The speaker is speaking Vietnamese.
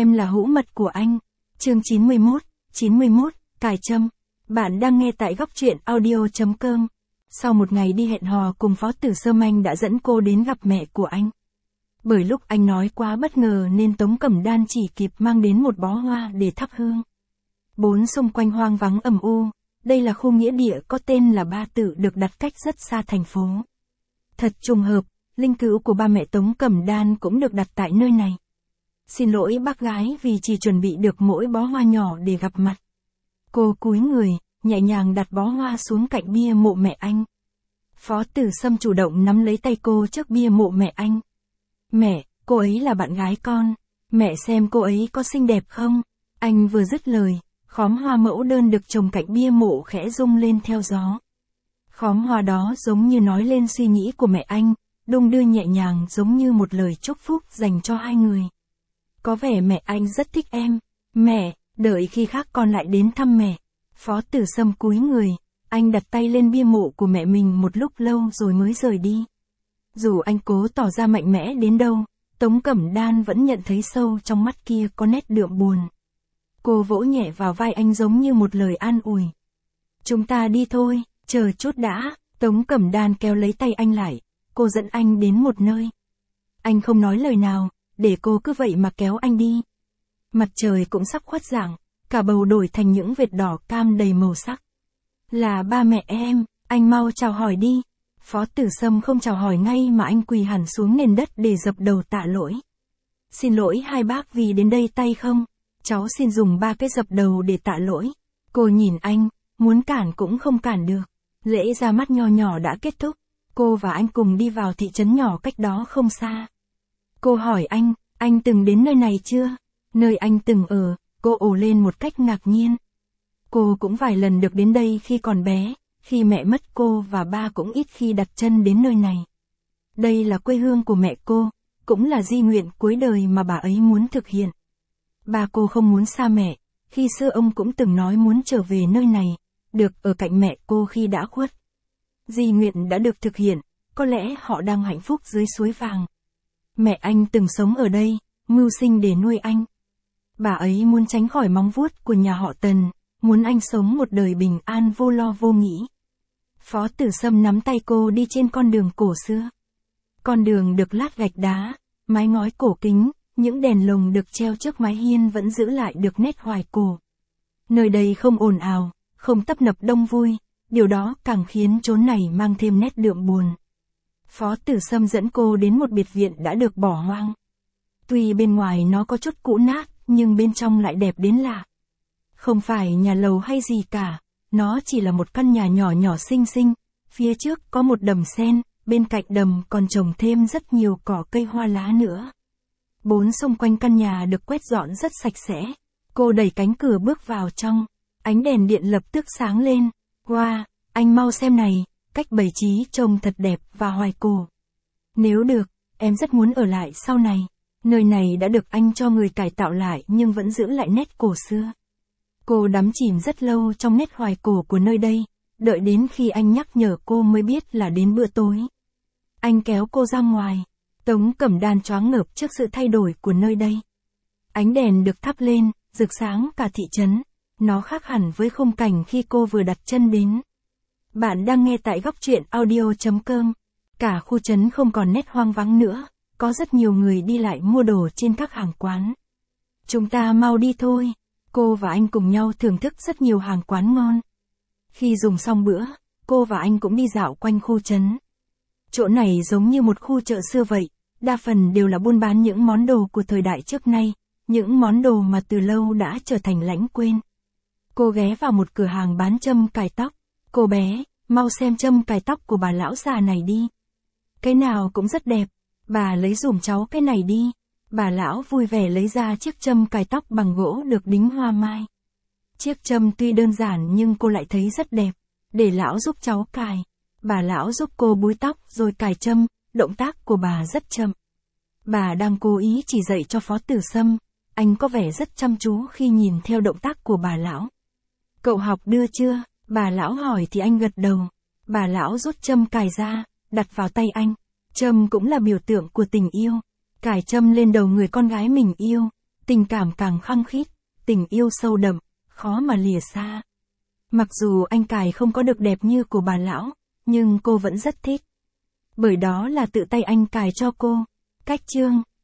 Em là hữu mật của anh. Chương 91, cài châm. Bạn đang nghe tại góc truyện audio.com. Sau một ngày đi hẹn hò cùng Phó Tử Sâm, anh đã dẫn cô đến gặp mẹ của anh. Bởi lúc anh nói quá bất ngờ nên Tống Cẩm Đan chỉ kịp mang đến một bó hoa để thắp hương. Bốn xung quanh hoang vắng ầm u, đây là khu nghĩa địa có tên là Ba Tự, được đặt cách rất xa thành phố. Thật trùng hợp, linh cữu của ba mẹ Tống Cẩm Đan cũng được đặt tại nơi này. Xin lỗi bác gái vì chỉ chuẩn bị được mỗi bó hoa nhỏ để gặp mặt. Cô cúi người, nhẹ nhàng đặt bó hoa xuống cạnh bia mộ mẹ anh. Phó Tử Sâm chủ động nắm lấy tay cô trước bia mộ mẹ anh. Mẹ, cô ấy là bạn gái con. Mẹ xem cô ấy có xinh đẹp không? Anh vừa dứt lời, khóm hoa mẫu đơn được trồng cạnh bia mộ khẽ rung lên theo gió. Khóm hoa đó giống như nói lên suy nghĩ của mẹ anh, đung đưa nhẹ nhàng giống như một lời chúc phúc dành cho hai người. Có vẻ mẹ anh rất thích em. Mẹ, đợi khi khác con lại đến thăm mẹ. Phó Tử Sâm cúi người, anh đặt tay lên bia mộ của mẹ mình một lúc lâu rồi mới rời đi. Dù anh cố tỏ ra mạnh mẽ đến đâu, Tống Cẩm Đan vẫn nhận thấy sâu trong mắt kia có nét đượm buồn. Cô vỗ nhẹ vào vai anh giống như một lời an ủi. Chúng ta đi thôi, chờ chút đã. Tống Cẩm Đan kéo lấy tay anh lại, cô dẫn anh đến một nơi. Anh không nói lời nào, để cô cứ vậy mà kéo anh đi. Mặt trời cũng sắp khuất dạng, cả bầu đổi thành những vệt đỏ cam đầy màu sắc. Là ba mẹ em, anh mau chào hỏi đi. Phó Tử Sâm không chào hỏi ngay mà anh quỳ hẳn xuống nền đất để dập đầu tạ lỗi. Xin lỗi hai bác vì đến đây tay không. Cháu xin dùng 3 cái dập đầu để tạ lỗi. Cô nhìn anh, muốn cản cũng không cản được. Lễ ra mắt nho nhỏ đã kết thúc. Cô và anh cùng đi vào thị trấn nhỏ cách đó không xa. Cô hỏi anh từng đến nơi này chưa? Nơi anh từng ở, cô ồ lên một cách ngạc nhiên. Cô cũng vài lần được đến đây khi còn bé, khi mẹ mất cô và ba cũng ít khi đặt chân đến nơi này. Đây là quê hương của mẹ cô, cũng là di nguyện cuối đời mà bà ấy muốn thực hiện. Ba cô không muốn xa mẹ, khi xưa ông cũng từng nói muốn trở về nơi này, được ở cạnh mẹ cô khi đã khuất. Di nguyện đã được thực hiện, có lẽ họ đang hạnh phúc dưới suối vàng. Mẹ anh từng sống ở đây, mưu sinh để nuôi anh. Bà ấy muốn tránh khỏi móng vuốt của nhà họ Tần, muốn anh sống một đời bình an vô lo vô nghĩ. Phó Tử Sâm nắm tay cô đi trên con đường cổ xưa. Con đường được lát gạch đá, mái ngói cổ kính, những đèn lồng được treo trước mái hiên vẫn giữ lại được nét hoài cổ. Nơi đây không ồn ào, không tấp nập đông vui, điều đó càng khiến chốn này mang thêm nét đượm buồn. Phó Tử Sâm dẫn cô đến một biệt viện đã được bỏ hoang. Tuy bên ngoài nó có chút cũ nát, nhưng bên trong lại đẹp đến lạ. Không phải nhà lầu hay gì cả, nó chỉ là một căn nhà nhỏ nhỏ xinh xinh, phía trước có một đầm sen, bên cạnh đầm còn trồng thêm rất nhiều cỏ cây hoa lá nữa. Bốn xung quanh căn nhà được quét dọn rất sạch sẽ. Cô đẩy cánh cửa bước vào trong, ánh đèn điện lập tức sáng lên. Wow, anh mau xem này, cách bày trí trông thật đẹp và hoài cổ. Nếu được, em rất muốn ở lại sau này. Nơi này đã được anh cho người cải tạo lại nhưng vẫn giữ lại nét cổ xưa. Cô đắm chìm rất lâu trong nét hoài cổ của nơi đây, đợi đến khi anh nhắc nhở cô mới biết là đến bữa tối. Anh kéo cô ra ngoài. Tống Cẩm Đan choáng ngợp trước sự thay đổi của nơi đây. Ánh đèn được thắp lên, rực sáng cả thị trấn. Nó khác hẳn với khung cảnh khi cô vừa đặt chân đến. Bạn đang nghe tại góc truyện audio.com. Cả khu trấn không còn nét hoang vắng nữa, có rất nhiều người đi lại mua đồ trên các hàng quán. Chúng ta mau đi thôi. Cô và anh cùng nhau thưởng thức rất nhiều hàng quán ngon. Khi dùng xong bữa, cô và anh cũng đi dạo quanh khu trấn. Chỗ này giống như một khu chợ xưa vậy, đa phần đều là buôn bán những món đồ của thời đại trước nay, những món đồ mà từ lâu đã trở thành lãng quên. Cô ghé vào một cửa hàng bán châm cài tóc. Cô bé, mau xem châm cài tóc của bà lão già này đi. Cái nào cũng rất đẹp, bà lấy giùm cháu cái này đi. Bà lão vui vẻ lấy ra chiếc châm cài tóc bằng gỗ được đính hoa mai. Chiếc châm tuy đơn giản nhưng cô lại thấy rất đẹp, để lão giúp cháu cài. Bà lão giúp cô búi tóc rồi cài châm, động tác của bà rất chậm. Bà đang cố ý chỉ dạy cho Phó Tử Sâm, anh có vẻ rất chăm chú khi nhìn theo động tác của bà lão. Cậu học đưa chưa? Bà lão hỏi thì anh gật đầu. Bà lão rút châm cài ra, đặt vào tay anh. Châm cũng là biểu tượng của tình yêu. Cài châm lên đầu người con gái mình yêu, Tình cảm càng khăng khít, tình yêu sâu đậm, khó mà lìa xa. Mặc dù anh cài không có được đẹp như của bà lão, nhưng cô vẫn rất thích. Bởi đó là tự tay anh cài cho cô. Cách chương